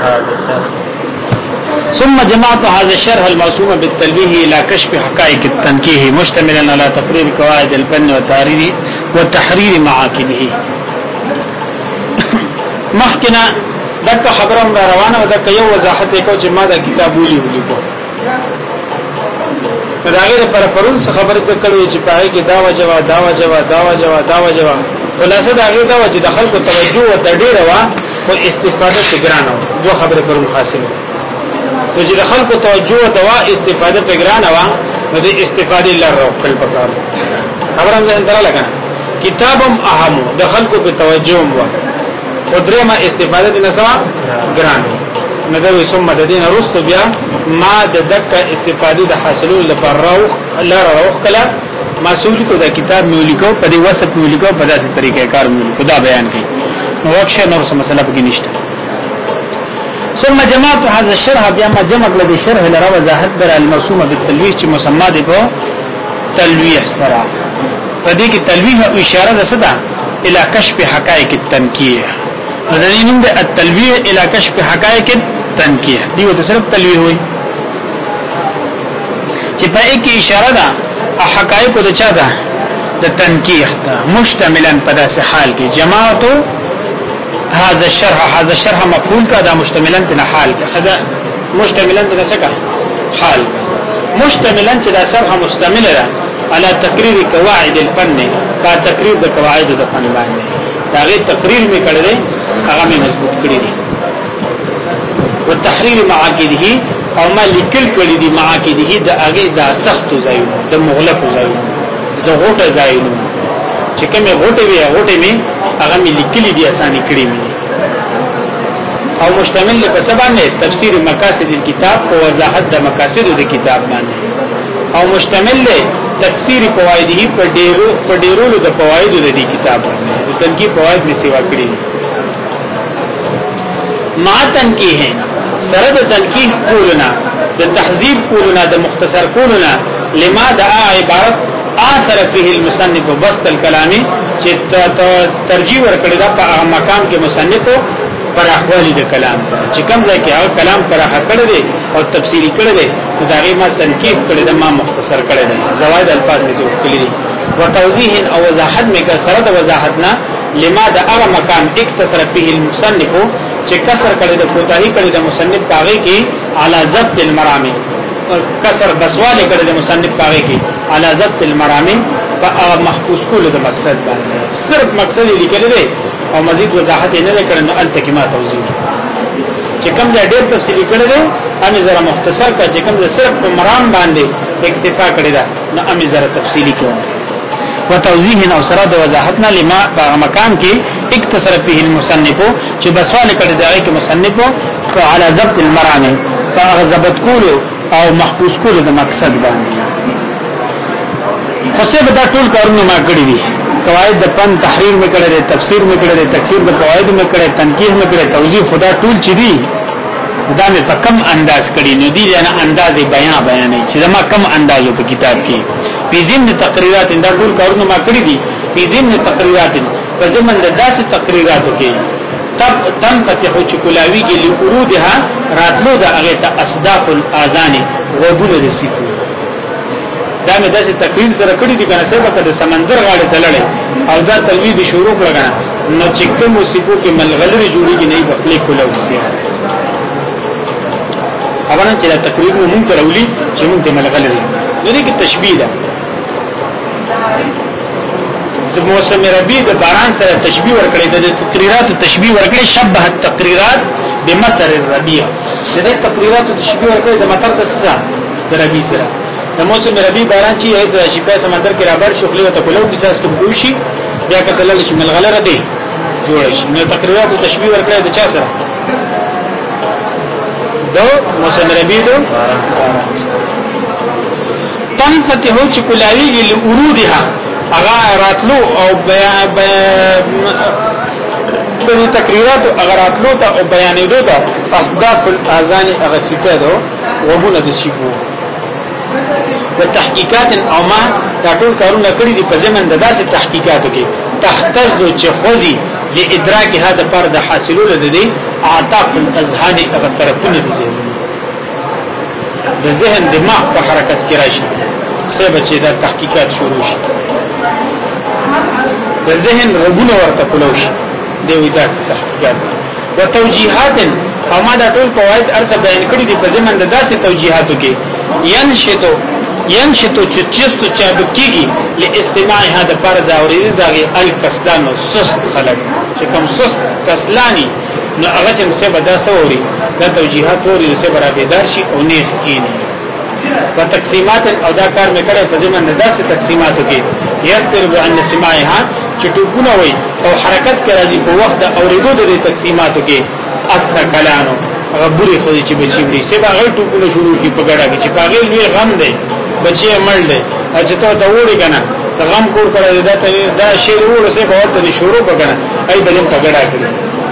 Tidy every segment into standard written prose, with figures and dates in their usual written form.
ثم جمعت هذا الشرح الموسوم بالتلويه الى كشف حقائق التنكيه مشتملا على تقرير قواعد الفن والتحرير معاقده. مخکنا دغه خبرم روانه او دغه یو وضاحت کو چې ما دا کتاب ولیکو دا غیر پر پرون څه خبره کړو چې پای کې دا وجوا خلاصه دا غیر دا چې د خلکو توجه او تډیر وا او استفاده څنګه دوه خبره پرون حاصله نو چې د خلکو توجه او دوا استفاده څنګه وا نو د استفاده لره خپل پکار خبره هم ځان درا لګا کتابم اهم د خلکو په توجه وا خدره ما استفاده د نسوا ګران ندوي ثم د دین رستو بیا ما د دقه استفاده د حاصلولو لپاره راوخ کله مسئول کو دا کتاب مولیکو په دې وسط مولیکو په داسې طریقې کار مولیکو دا بیان کړي نو وښه نور څه مسله پکې نشته. ثم جماعت هذا الشرح بیا ما جمع کړل د شرح لره وضاحت در الموسومه بالتلويح چې مسما ده په تلويح سره په دې کې تلويح او اشاره ده صدا الى کشف حقائق التنکیه ودلینم ده التلويح الى کشف حقائق التنکیه دی وته صرف تلويح وي چې په کې اشاره ده حقائق د چا ده د تنکیه ده مشتملا په داسې حال کې جماعت هذا الشرح مفعول کا دا مشتملا تنا حال کا خدا مشتملا تنا سکا حال مشتملا چې دا شرح مشتمل ده على تقریر قواعد الفن کا تقریر د قواعد د فن باندې دا غي تقریر می کړل هغه می مضبوط کړی دي او تحریر معاقده او ما لیکل کړی دي معاقده د هغه د سخت زایو د مغلق زایو د غوټه زایو چې کومه غوټه می هغه می لیکلي دي اساني کړی می او مشتمل په سبانه تفسیر مقاصد الكتاب او وضاحت د مقاصد د کتاب باندې او مشتمل له تفسیر فوائده په ډیرولو د فواید د دې کتاب باندې د تنقیح فواید می سیوا کړی ما تنقیح سره د تنقیح کولنا د تهذیب کولنا د مختصر کولنا لما د عبارت اثر فيه المصنف بسط الكلام چې ترجیح ورکړی دا په مقام کې مصنف پر احوال د کلام چې کوم ځای کې هغه کلام پر حقړ دی او تفصیلی کړی دی دا غي ما تنقیح کړی دا ما مختصر کړی دی زوائد الفاظ می جوړ کړی دي وتوضیح او وضاحت می کا سره د وضاحتنا لما د هغه مقام اکتصر فيه المصنف چې کسر کړی د کوتاهی کړی د مصنف پاغي کې اعلی ضبط المرامي کسر بسواله کړی د مصنف پاغي کې اعلی ضبط المرامي محفوظ کول د مقصد باندې صرف مقصد لیکل دی او مزید وضاحت نه کړي نو التکما توضیح چې کوم ځای ډېر تفصیلی کړی دی امي زره مختصر کا چې کوم ځای صرف په مرام باندې اکتفا کړی دا نو امي زره تفصیلی کوم وتوضیح او سره د وضاحتنا لما په مقام کې اکتصر فيه المصنف چې بسوال کړی دی کې مصنف على ضبط المرام فغضبت کول او محفوظ کول د مقصد باندې خصوصا دا ټول کارونه ما کړی دي قواعد د فن تحریر میں کړی تفسیر میں کړی تفسیر د قواعد میں کړی تنقیح میں کړی توضیح خدا ټول چي دي دا مې په کم انداز کړی نو دي نه انداز بیان چې ما کم اندازو په کتاب کې په ضمن تقریرات دا ټول کارونه ما کړی دي په ضمن تقریرات په ضمن د داسې تقریراتو کې تب تنفتح چکلاوی کې لورودها راتلو د هغه ته اصداف الاذان وګونه د سیکو دا مې داسې تقریر سره کړی دي کنه سبا د سمندر غاړه تللې او دا تلوید شروع کړه نو چې کوم سیکو کې ملغلري جوړیږي نه بخلې کولاو سي اوبنه چې دا تقریر مونږ ته راولي چې مونږ ته ملغلري نو دې کې تشبیه ده د موسم ربيع د باران سره تشبیه ورکړي د تقریرات تشبیه ورکړي شبه التقریرات بمطر الربيع د تقریرات تشبیه ورکړي د مطر د ربيع سره د موسم ربيع باران چې د شپه سمندر کې رابر شغلې او تکلو قصاص کې ګوشي بیا کتل چې ملغلره دي جوړ شي نو تقریرات تشبیه ورکړي د چا سره د موسم ربيع د تنفتح چکلاویږي لورودها اغا راتلو او بیان تقریرات اغا راتلو تا او بیانېدو تا اصداف الاذان اغا سیکادو وبونه د سیکو د تحقیقات او ما دا ټول کارونه کړی دي په زمن د داسې تحقیقاتو کې تحتز چې خوځي لادراک هدا پر د حاصلولو د دې اعطاف الاذهان هغه طرفونه د ذهن د ذهن دماغ په حرکت کې راشي څه بچي دا تحقیقات شروع شي د ذهن رغونه ورته کولوش دی وې تاسو تحقیقات او توجیهات او ما دا ټول قواعد ارزه بیان کړی دي په زمن د داسې توجیهاتو کې ینشتو چستو چابکیږي لاستماع هدا پر دا اورید دغه الکسلان سست خلق چې کوم سست کسلانی نو هغه چې څه بدا سوري دا توجیهات ورې څه برابر شي او نه کینی و تقسیمات او دا کار مې کړی په زمن د داسې تقسیماتو کې یستر عن سماعها چې ټکونه وي او حرکت کې راځي په وخت د اوریدو د تقسیماتو کې اثر کلانو غبوري خو چې بچی وړي سبا غړ ټکونه شروع کی په ګډه کې چې پاګې لوی غم دی بچي مړ دی چې ته ته وړي کنه غم کور کړی دا شی ورو سه په وخت کې شروع وکړه ای بدن په ګډه کړی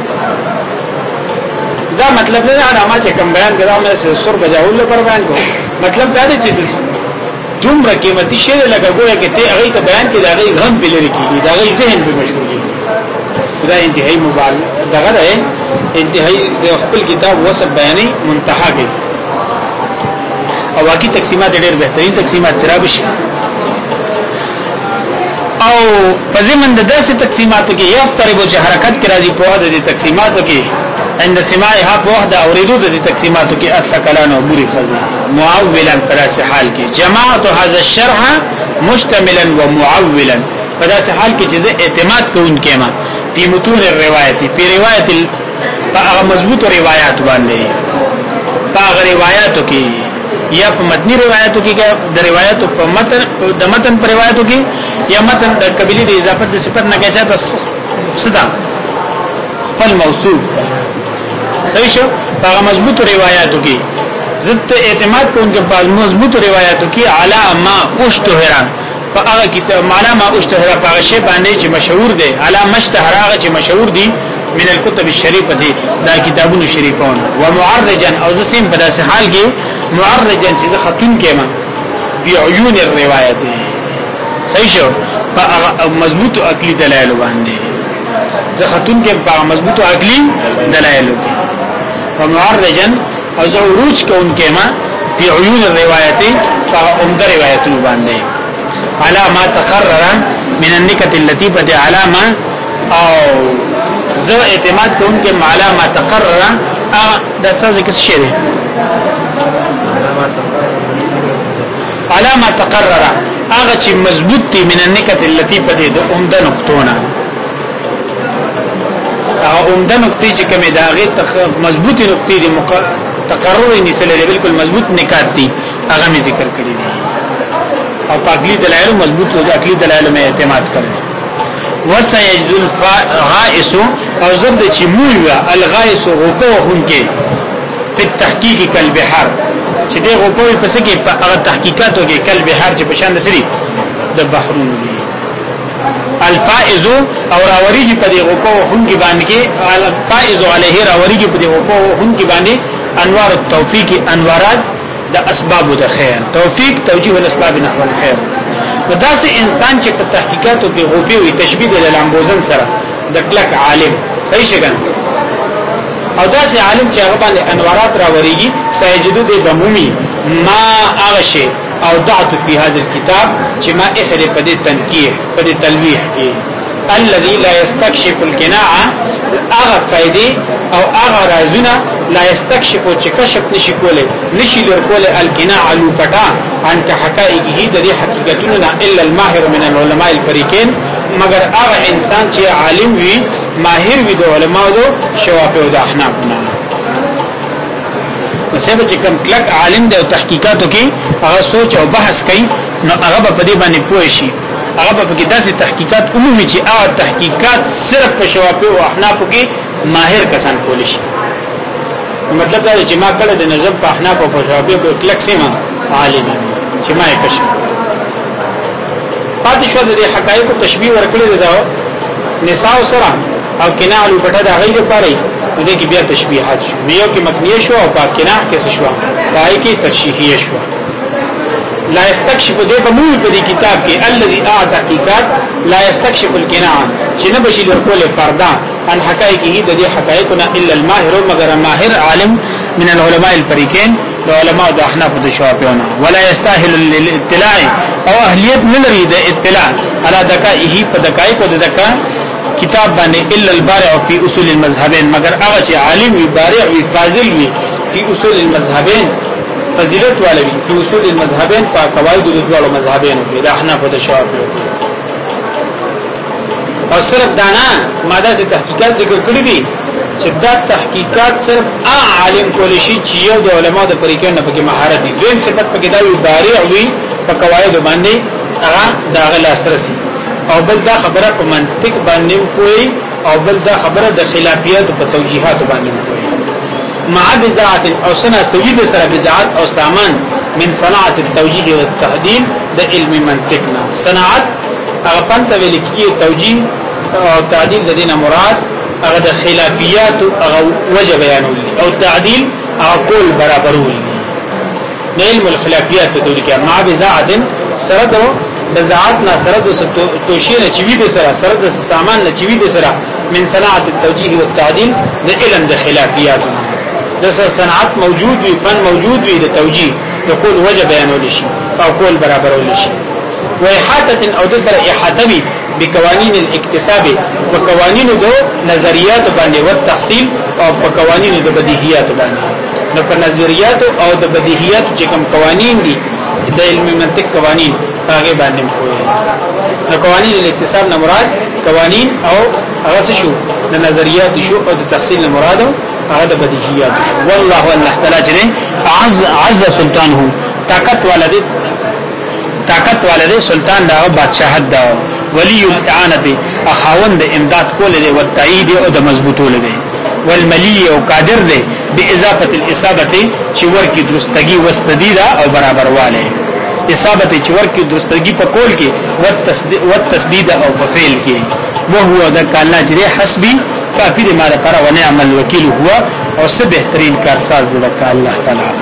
دا مطلب نه دا ما چې کوم بیان کړم مې سر بجاول پر بیان کو مطلب دا دی چې دومره قیمتي شی لګا ګویا کې ته هغه ته بیان کې دا غي غم بلری کیږي دا غي ذهن به مشغولي دا انتهایی مبالغه دغه ده انتهایی د خپل کتاب وصف بیانې منتها کې او واقعي تقسیمات ډېر بهترین تقسیمات ترابش او په زمن د داسې تقسیماتو کې یو قریبو چې حرکت کې راځي په وخت د تقسیماتو کې عند سماعها په وخت د اوریدو د تقسیماتو کې اثقلان او بوري خزي معولا په داسې حال کې جماعت هذا الشرح مشتملا ومعولا په داسې حال کې چې اعتماد کوونکې ما په متون الروایت په روایت په مضبوط روایت باندې په روایتو کې یا په متنی روایتو کې د روایتو په متن د متن په روایتو کې یا متن د قبيله د اضافت د صفت نه کېچا ته صدا خپل موصوف صحیح شو په مضبوط روایتو کې ضد اعتماد کوونکې په مضبوط روایتو کې علامه اشتهرا فهغه کتاب علامه اشتهرا په شی باندې چې مشهور دي علامه اشتهرا هغه چې مشهور دي من الكتب الشریفه دي دا کتابونو شریفون و معرجا او زسیم په داسې حال کې معرجا چې خطون کېما بعيون الروایت صحیح شو په مضبوط عقلی دلایل باندې زه خطون کې په مضبوط عقلی دلایل کې و معرجا او زه عروج کوونکې ما بعيون الروایت په عمده روایتونو باندې علامه تقرر من النکت اللطیفه علامه او زه اعتماد کوم کې علامه تقرر د اساس کې څه دی علامه تقرر هغه چې مضبوط دي من النکت اللطیفه دي د عمده نقطونه هغه عمده نقطې چې کومه داغه مضبوطی نقطې دي تقرر یې نسله بالکل مضبوط نکات دي هغه می ذکر کړی دي او عقلی دلایل مضبوط او عقلی دلایل مې اعتماد کړی وسيجد الغائس او زبد چې موي الغائس رکوعونکې په تحقیق کلبحر چې دغه رکوع په سکه په هغه تحقیقاتو کې کلبحر چې په شان سری د بحرونو دي الفائز او راوریږي په دغه رکوعونکې باندې الفائز علیه راوریږي په دغه رکوعونکې باندې انوار التوفیق انوارات د اسباب د خیر توفیق توجیه الاسباب نحو الخير وداسه انسان چې په تحقیقاتو کې غوبي وي تشبیه د لامبوزن سره د کلک عالم صحیح څنګه او داسه عالم چې هغه باندې انوارات راوريږي سيجدو د بمومي ما اغشه او ضعت في هذا الكتاب چې ما اخره په دې تنقیح په دې تلويح کې الذي لا يستكشف القناعه اغه فائدې او اغه رازونه لا يستكشف چې کشف نشي کوله نشي لر کوله القناعه لوپټا ان که حقایقه د دې حقیقتونو نه الا الماهر من العلماء الفريقين مگر هغه انسان چې عالم وي ماهر وي د علماو دو شوافع او د احناف نه مسبب چې کوم کلک عالم دی او تحقیقاتو کې هغه سوچ او بحث کوي نو هغه په دې باندې پوه شي هغه په کې داسې تحقیقات عمومي چې هغه تحقیقات صرف په شوافع او احناف کې ماهر کسان کول شي مطلب دا چې ما کله د نظم په احناف او په شوافع کې کلک سیمه عالم چې ما یې کشف پاتې شو د حقایق تشبیه ورکړي دا نساء سره او کناع لپاره دا غیر لپاره دې کې بیا تشبیهات شو یو کې مکنیه شو او په کناع کې څه شو پای کې ترشیحیه شو لا يستكشف دې په موږ په دې کتاب کې الذي اعطى حقیقت لا يستكشف القناع چې نه بشي لرکول پردا عن حقائقه د دې حقایقنا الا الماهر مگر ماهر عالم من العلماء الفريقين العلماء د احناف د شوافیونه ولا يستاهل للاطلاع او اهلیت نه لري د اطلاع على دقائه په دقایق د دقا کتاب باندې الا البارع في اصول المذهبين مگر هغه چې عالم وي بارع وي فاضل وي في اصول المذهبين فضیلت والوي في اصول المذهبين په قواعد د دوه مذهبونو کې د احناف د شوافیونه او صرف دانا ماده سے تحقیقات ذکر کړی دي چې دا تحقیقات صرف عالم کولی شي چې یو د علماء د فریقین نه پکې مهارت دي دویم صفت پکې دا وی بارع وي په قواعد باندې هغه داغه لاسرسي او بل دا خبره په منطق باندې کوي او بل دا خبره د خلافیات په توجیهات باندې کوي مع بزاعت او سنا سوید سره بزاعت او سامان من صناعه التوجيه والتعديل د علم منطقنا صناعت هغه پنځه ویل کیږي توجيه او تعديل د دینه مراد هغه د خلافیات او وجه بیانول او تعديل او کول برابرول علم الخلافیات په توګه کې مع بزاعت سره بزاعت نه سره د توشینه چوي د سره د سامان نه چوي د سره من صناعت التوجيه والتعديل د علم د خلافیات د صنعت موجود وي فن موجود وي د توجيه د کول وجه بیانول شي او کول برابرول شي واحاطه او د سره احاطه وي بقوانين الاكتساب وقوانين د نظریات باندې او تحصیل او په قوانين د بدیهیات باندې نو په نظریات او د بدیهیات چې کوم قوانين دي د علم منطق قوانين هغه باندې کوي نو قوانين الاكتساب نه مراد قوانين او هغه شو د نظریات شو او د تحصیل نه مراد هغه د بدیهیات والله الله تعالی چې عز سلطانه طاقت والده سلطان دا بادشاہت دا ولی الاعانه اخاوند امداد کول دي او تایید او د مضبوطول دي والملی او قادر دي باضافه الاصابه چې ورکی درستګي واستدیدا او برابر والے اصابه چې ورکی درستګي په کول کې والتسدید او په فعل کې وهو ذک الله چې حسبي کافی دې ما لپاره ونعم الوکیل هو او سه بهترین کارساز دې الله تعالی